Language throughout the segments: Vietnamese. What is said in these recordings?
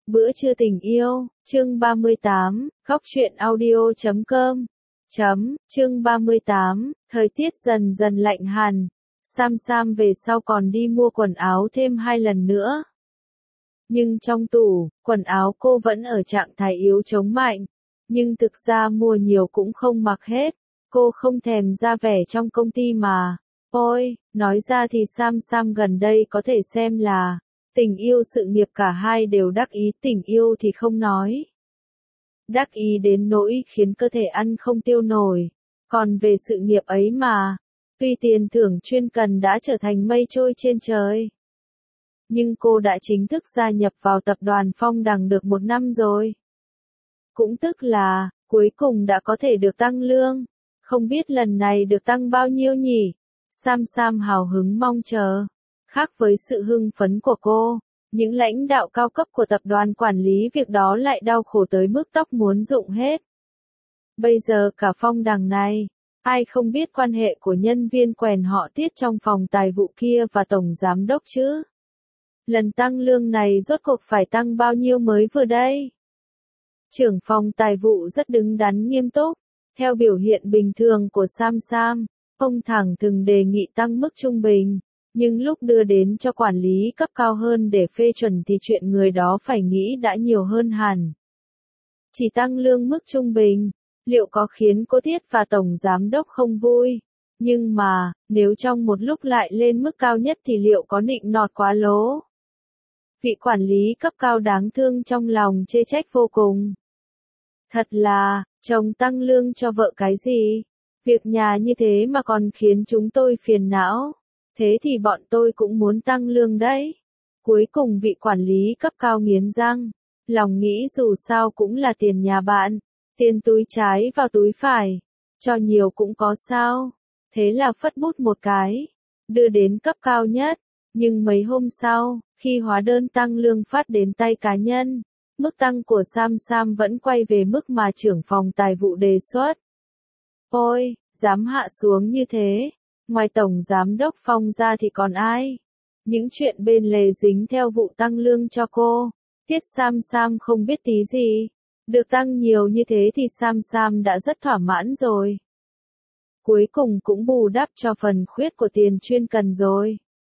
Bữa trưa tình yêu, chương 38, góc truyện audio.com. Chương 38, thời tiết dần dần lạnh hẳn. Sam về sau còn đi mua quần áo thêm 2 lần nữa. Nhưng trong tủ, quần áo cô vẫn ở trạng thái yếu chống mạnh. Nhưng thực ra mua nhiều cũng không mặc hết. Cô không thèm ra vẻ trong công ty mà. Ôi, nói ra thì Sam gần đây có thể xem là tình yêu sự nghiệp cả hai đều đắc ý, tình yêu thì không nói. Đắc ý đến nỗi khiến cơ thể ăn không tiêu nổi. Còn về sự nghiệp ấy mà, tuy tiền thưởng chuyên cần đã trở thành mây trôi trên trời. Nhưng cô đã chính thức gia nhập vào tập đoàn Phong Đằng được 1 năm rồi. Cũng tức là, cuối cùng đã có thể được tăng lương. Không biết lần này được tăng bao nhiêu nhỉ? Sam hào hứng mong chờ. Khác với sự hưng phấn của cô, những lãnh đạo cao cấp của tập đoàn quản lý việc đó lại đau khổ tới mức tóc muốn rụng hết. Bây giờ cả Phong Đằng này, ai không biết quan hệ của nhân viên quèn họ Tiết trong phòng tài vụ kia và tổng giám đốc chứ? Lần tăng lương này rốt cuộc phải tăng bao nhiêu mới vừa đây? Trưởng phòng tài vụ rất đứng đắn nghiêm túc, theo biểu hiện bình thường của Sam, ông thẳng thừng đề nghị tăng mức trung bình. Nhưng lúc đưa đến cho quản lý cấp cao hơn để phê chuẩn thì chuyện người đó phải nghĩ đã nhiều hơn hẳn. Chỉ tăng lương mức trung bình, liệu có khiến cô Tiết và Tổng Giám Đốc không vui? Nhưng mà, nếu trong một lúc lại lên mức cao nhất thì liệu có nịnh nọt quá lố? Vị quản lý cấp cao đáng thương trong lòng chê trách vô cùng. Thật là, chồng tăng lương cho vợ cái gì? Việc nhà như thế mà còn khiến chúng tôi phiền não. Thế thì bọn tôi cũng muốn tăng lương đấy. Cuối cùng vị quản lý cấp cao nghiến răng. Lòng nghĩ dù sao cũng là tiền nhà bạn. Tiền túi trái vào túi phải. Cho nhiều cũng có sao. Thế là phất bút một cái. Đưa đến cấp cao nhất. Nhưng mấy hôm sau, khi hóa đơn tăng lương phát đến tay cá nhân, mức tăng của Sam vẫn quay về mức mà trưởng phòng tài vụ đề xuất. Ôi, dám hạ xuống như thế. Ngoài Tổng Giám Đốc Phong ra thì còn ai? Những chuyện bên lề dính theo vụ tăng lương cho cô. Tiết Sam không biết tí gì. Được tăng nhiều như thế thì Sam đã rất thỏa mãn rồi. Cuối cùng cũng bù đắp cho phần khuyết của tiền chuyên cần rồi.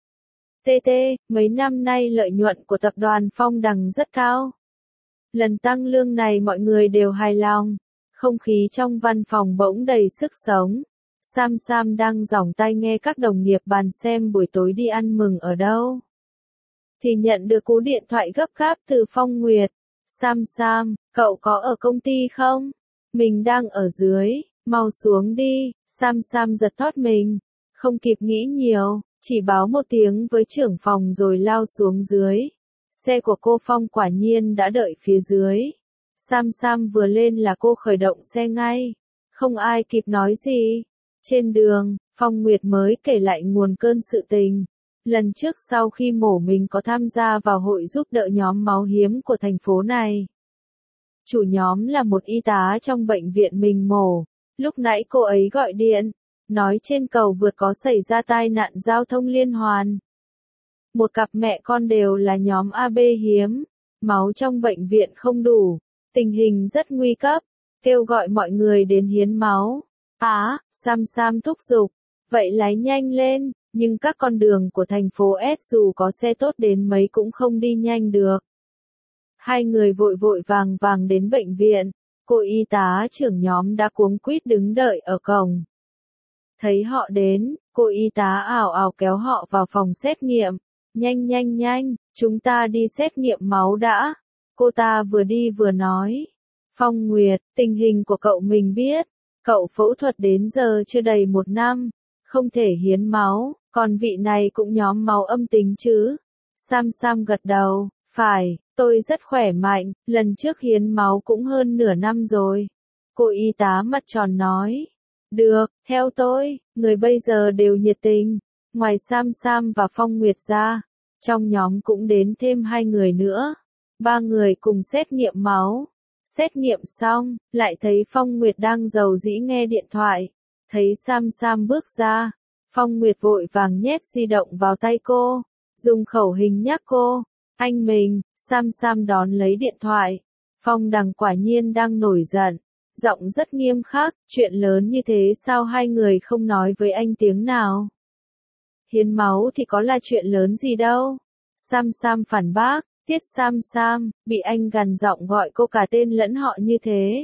Mấy năm nay lợi nhuận của tập đoàn Phong Đằng rất cao. Lần tăng lương này mọi người đều hài lòng. Không khí trong văn phòng bỗng đầy sức sống. Sam đang giỏng tai nghe các đồng nghiệp bàn xem buổi tối đi ăn mừng ở đâu. Thì nhận được cú điện thoại gấp gáp từ Phong Nguyệt. Sam, cậu có ở công ty không? Mình đang ở dưới, mau xuống đi. Sam giật thót mình. Không kịp nghĩ nhiều, chỉ báo một tiếng với trưởng phòng rồi lao xuống dưới. Xe của cô Phong quả nhiên đã đợi phía dưới. Sam vừa lên là cô khởi động xe ngay. Không ai kịp nói gì. Trên đường, Phong Nguyệt mới kể lại nguồn cơn sự tình. Lần trước sau khi mổ mình có tham gia vào hội giúp đỡ nhóm máu hiếm của thành phố này. Chủ nhóm là một y tá trong bệnh viện mình mổ. Lúc nãy cô ấy gọi điện, nói trên cầu vượt có xảy ra tai nạn giao thông liên hoàn. Một cặp mẹ con đều là nhóm AB hiếm. Máu trong bệnh viện không đủ. Tình hình rất nguy cấp. Kêu gọi mọi người đến hiến máu. Sam thúc giục. Vậy lái nhanh lên, nhưng các con đường của thành phố S dù có xe tốt đến mấy cũng không đi nhanh được. Hai người vội vàng đến bệnh viện. Cô y tá trưởng nhóm đã cuống quýt đứng đợi ở cổng. Thấy họ đến, cô y tá ảo kéo họ vào phòng xét nghiệm. Nhanh, chúng ta đi xét nghiệm máu đã. Cô ta vừa đi vừa nói. Phong Nguyệt, tình hình của cậu mình biết. Cậu phẫu thuật đến giờ chưa đầy 1 năm, không thể hiến máu, còn vị này cũng nhóm máu âm tính chứ. Sam gật đầu, phải, tôi rất khỏe mạnh, lần trước hiến máu cũng hơn nửa năm rồi. Cô y tá mặt tròn nói, được, theo tôi, người bây giờ đều nhiệt tình. Ngoài Sam và Phong Nguyệt ra, trong nhóm cũng đến thêm 2 người nữa. 3 người cùng xét nghiệm máu. Xét nghiệm xong, lại thấy Phong Nguyệt đang rầu rĩ nghe điện thoại. Thấy Sam bước ra, Phong Nguyệt vội vàng nhét di động vào tay cô, dùng khẩu hình nhắc cô. Anh mình, Sam Sam đón lấy điện thoại. Phong Đằng quả nhiên đang nổi giận. Giọng rất nghiêm khắc, chuyện lớn như thế sao hai người không nói với anh tiếng nào? Hiến máu thì có là chuyện lớn gì đâu. Sam Sam phản bác, Tiết Sam Sam, bị anh gằn giọng gọi cô cả tên lẫn họ như thế.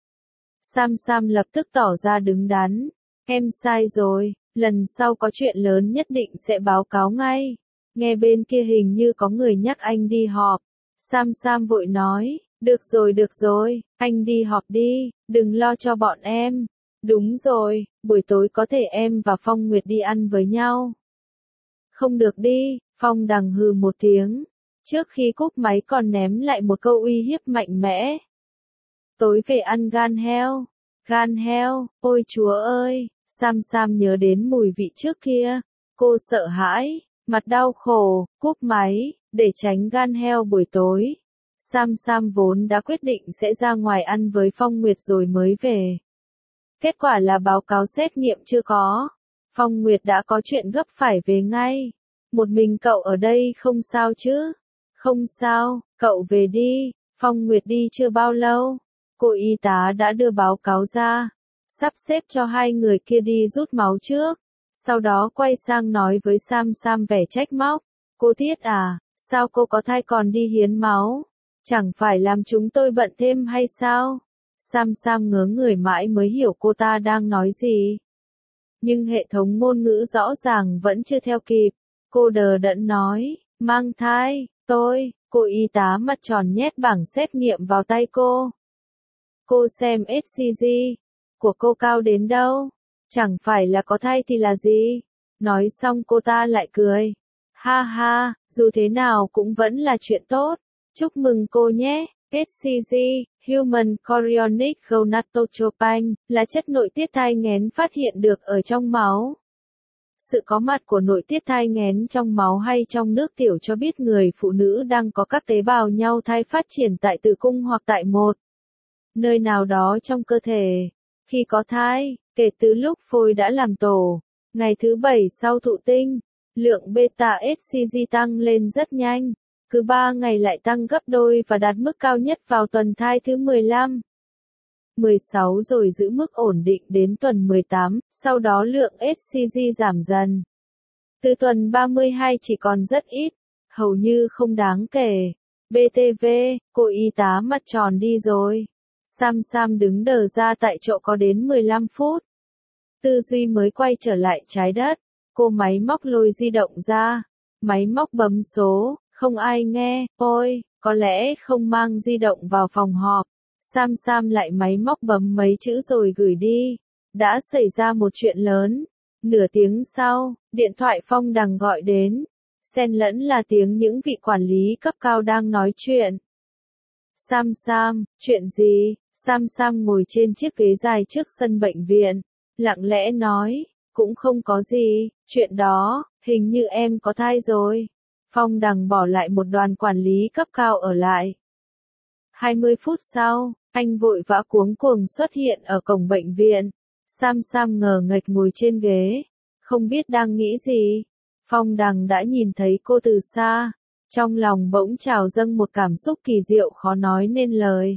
Sam Sam lập tức tỏ ra đứng đắn. Em sai rồi, lần sau có chuyện lớn nhất định sẽ báo cáo ngay. Nghe bên kia hình như có người nhắc anh đi họp. Sam Sam vội nói, được rồi, anh đi họp đi, đừng lo cho bọn em. Đúng rồi, buổi tối có thể em và Phong Nguyệt đi ăn với nhau. Không được đi, Phong Đằng hừ một tiếng. Trước khi cúp máy còn ném lại một câu uy hiếp mạnh mẽ. Tối về ăn gan heo. Gan heo, ôi chúa ơi, Sam Sam nhớ đến mùi vị trước kia. Cô sợ hãi, mặt đau khổ, cúp máy, để tránh gan heo buổi tối. Sam Sam vốn đã quyết định sẽ ra ngoài ăn với Phong Nguyệt rồi mới về. Kết quả là báo cáo xét nghiệm chưa có. Phong Nguyệt đã có chuyện gấp phải về ngay. Một mình cậu ở đây không sao chứ? Không sao, cậu về đi. Phong Nguyệt đi chưa bao lâu. Cô y tá đã đưa báo cáo ra. Sắp xếp cho hai người kia đi rút máu trước. Sau đó quay sang nói với Sam Sam vẻ trách móc. Cô Tiết à, sao cô có thai còn đi hiến máu? Chẳng phải làm chúng tôi bận thêm hay sao? Sam Sam ngớ người mãi mới hiểu cô ta đang nói gì. Nhưng hệ thống ngôn ngữ rõ ràng vẫn chưa theo kịp. Cô đờ đẫn nói, mang thai, cô y tá mặt tròn nhét bảng xét nghiệm vào tay cô. Cô xem HCG của cô cao đến đâu? Chẳng phải là có thai thì là gì? Nói xong cô ta lại cười. Ha ha, dù thế nào cũng vẫn là chuyện tốt. Chúc mừng cô nhé. HCG, Human Chorionic Gonadotropin, là chất nội tiết thai nghén phát hiện được ở trong máu. Sự có mặt của nội tiết thai nghén trong máu hay trong nước tiểu cho biết người phụ nữ đang có các tế bào nhau thai phát triển tại tử cung hoặc tại một nơi nào đó trong cơ thể. Khi có thai, kể từ lúc phôi đã làm tổ, ngày thứ 7 sau thụ tinh, lượng beta-HCG tăng lên rất nhanh. Cứ 3 ngày lại tăng gấp đôi và đạt mức cao nhất vào tuần thai thứ 15. 16 rồi giữ mức ổn định đến tuần 18, sau đó lượng HCG giảm dần. Từ tuần 32 chỉ còn rất ít, hầu như không đáng kể. BTV, cô y tá mặt tròn đi rồi. Sam Sam đứng đờ ra tại chỗ có đến 15 phút. Tư duy mới quay trở lại trái đất. Cô máy móc lôi di động ra. Máy móc bấm số, không ai nghe. Ôi, có lẽ không mang di động vào phòng họp. Sam Sam lại máy móc bấm mấy chữ rồi gửi đi. Đã xảy ra một chuyện lớn. Nửa tiếng sau, điện thoại Phong Đằng gọi đến. Xen lẫn là tiếng những vị quản lý cấp cao đang nói chuyện. Sam Sam, chuyện gì? Sam Sam ngồi trên chiếc ghế dài trước sân bệnh viện. Lặng lẽ nói, cũng không có gì, chuyện đó, hình như em có thai rồi. Phong Đằng bỏ lại một đoàn quản lý cấp cao ở lại. 20 phút sau, anh vội vã cuống cuồng xuất hiện ở cổng bệnh viện. Sam Sam ngờ nghệch ngồi trên ghế, không biết đang nghĩ gì. Phong Đằng đã nhìn thấy cô từ xa, trong lòng bỗng trào dâng một cảm xúc kỳ diệu khó nói nên lời.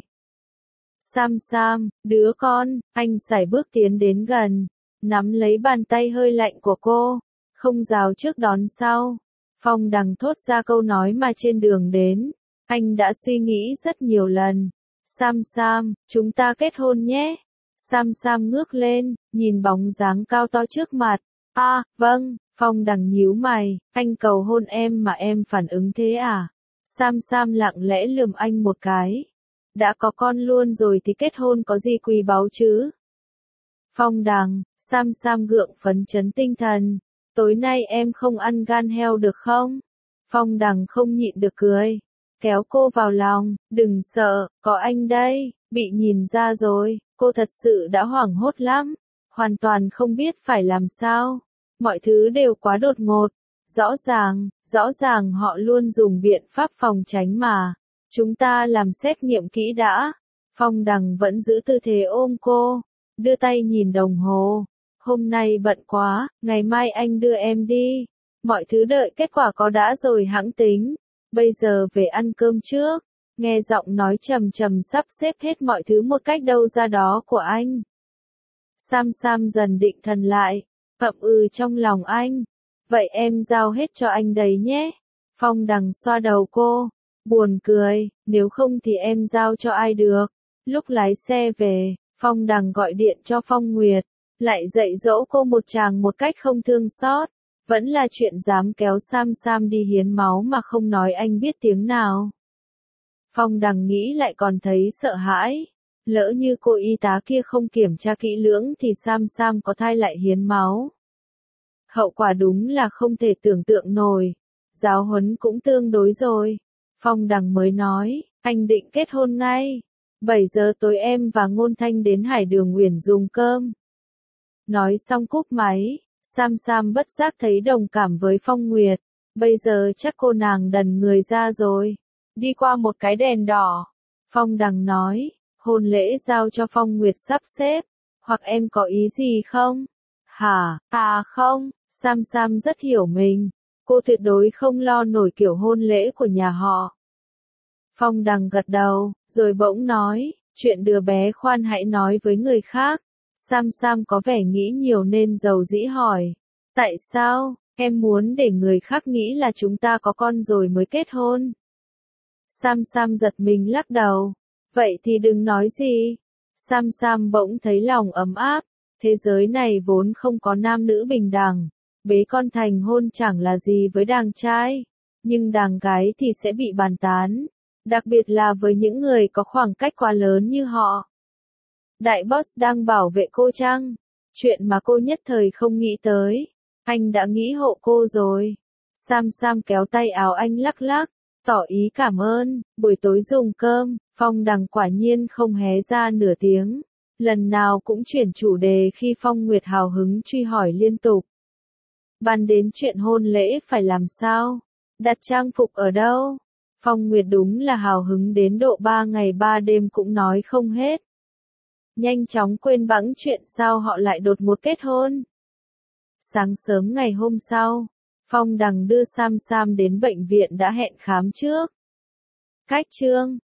Sam Sam, đứa con, anh sải bước tiến đến gần, nắm lấy bàn tay hơi lạnh của cô, không rào trước đón sau. Phong Đằng thốt ra câu nói mà trên đường đến, anh đã suy nghĩ rất nhiều lần. Sam Sam, chúng ta kết hôn nhé. Sam Sam ngước lên, nhìn bóng dáng cao to trước mặt. À, vâng, Phong Đằng nhíu mày, anh cầu hôn em mà em phản ứng thế à? Sam Sam lặng lẽ lườm anh một cái. Đã có con luôn rồi thì kết hôn có gì quý báu chứ? Phong Đằng, Sam Sam gượng phấn chấn tinh thần. Tối nay em không ăn gan heo được không? Phong Đằng không nhịn được cười. Kéo cô vào lòng, đừng sợ, có anh đây. Bị nhìn ra rồi, cô thật sự đã hoảng hốt lắm. Hoàn toàn không biết phải làm sao. Mọi thứ đều quá đột ngột. Rõ ràng họ luôn dùng biện pháp phòng tránh mà. Chúng ta làm xét nghiệm kỹ đã. Phong Đằng vẫn giữ tư thế ôm cô, đưa tay nhìn đồng hồ. Hôm nay bận quá, ngày mai anh đưa em đi. Mọi thứ đợi kết quả có đã rồi hẵng tính. bây giờ về ăn cơm trước. Nghe giọng nói trầm trầm sắp xếp hết mọi thứ một cách đâu ra đó của anh. Sam Sam dần định thần lại, ậm trong lòng anh. Vậy em giao hết cho anh đấy nhé. Phong Đằng xoa đầu cô, buồn cười, nếu không thì em giao cho ai được. Lúc lái xe về, Phong Đằng gọi điện cho Phong Nguyệt, lại dạy dỗ cô một tràng một cách không thương xót. Vẫn là chuyện dám kéo Sam Sam đi hiến máu mà không nói anh biết tiếng nào. Phong Đằng nghĩ lại còn thấy sợ hãi. Lỡ như cô y tá kia không kiểm tra kỹ lưỡng thì Sam Sam có thai lại hiến máu. Hậu quả đúng là không thể tưởng tượng nổi. Giáo huấn cũng tương đối rồi. Phong Đằng mới nói, anh định kết hôn ngay. 7 giờ tối em và Ngôn Thanh đến Hải Đường Uyển dùng cơm. Nói xong cúp máy, Sam Sam bất giác thấy đồng cảm với Phong Nguyệt. Bây giờ chắc cô nàng đần người ra rồi. Đi qua một cái đèn đỏ. Phong Đằng nói, hôn lễ giao cho Phong Nguyệt sắp xếp. Hoặc em có ý gì không? Hả? À không, Sam Sam rất hiểu mình. Cô tuyệt đối không lo nổi kiểu hôn lễ của nhà họ. Phong Đằng gật đầu, rồi bỗng nói, chuyện đứa bé khoan hãy nói với người khác. Sam Sam có vẻ nghĩ nhiều nên dầu dĩ hỏi. Tại sao, em muốn để người khác nghĩ là chúng ta có con rồi mới kết hôn? Sam Sam giật mình lắc đầu. Vậy thì đừng nói gì. Sam Sam bỗng thấy lòng ấm áp. Thế giới này vốn không có nam nữ bình đẳng. Bế con thành hôn chẳng là gì với đàn trai. Nhưng đàn gái thì sẽ bị bàn tán. Đặc biệt là với những người có khoảng cách quá lớn như họ. Đại boss đang bảo vệ cô chăng? Chuyện mà cô nhất thời không nghĩ tới. Anh đã nghĩ hộ cô rồi. Sam Sam kéo tay áo anh lắc lắc, tỏ ý cảm ơn. Buổi tối dùng cơm, Phong Đằng quả nhiên không hé ra nửa tiếng. Lần nào cũng chuyển chủ đề khi Phong Nguyệt hào hứng truy hỏi liên tục. Bàn đến chuyện hôn lễ phải làm sao? Đặt trang phục ở đâu? Phong Nguyệt đúng là hào hứng đến độ 3 ngày 3 đêm cũng nói không hết. Nhanh chóng quên bẵng chuyện sao họ lại đột ngột kết hôn. Sáng sớm ngày hôm sau, Phong Đằng đưa Sam Sam đến bệnh viện đã hẹn khám trước. Cách chương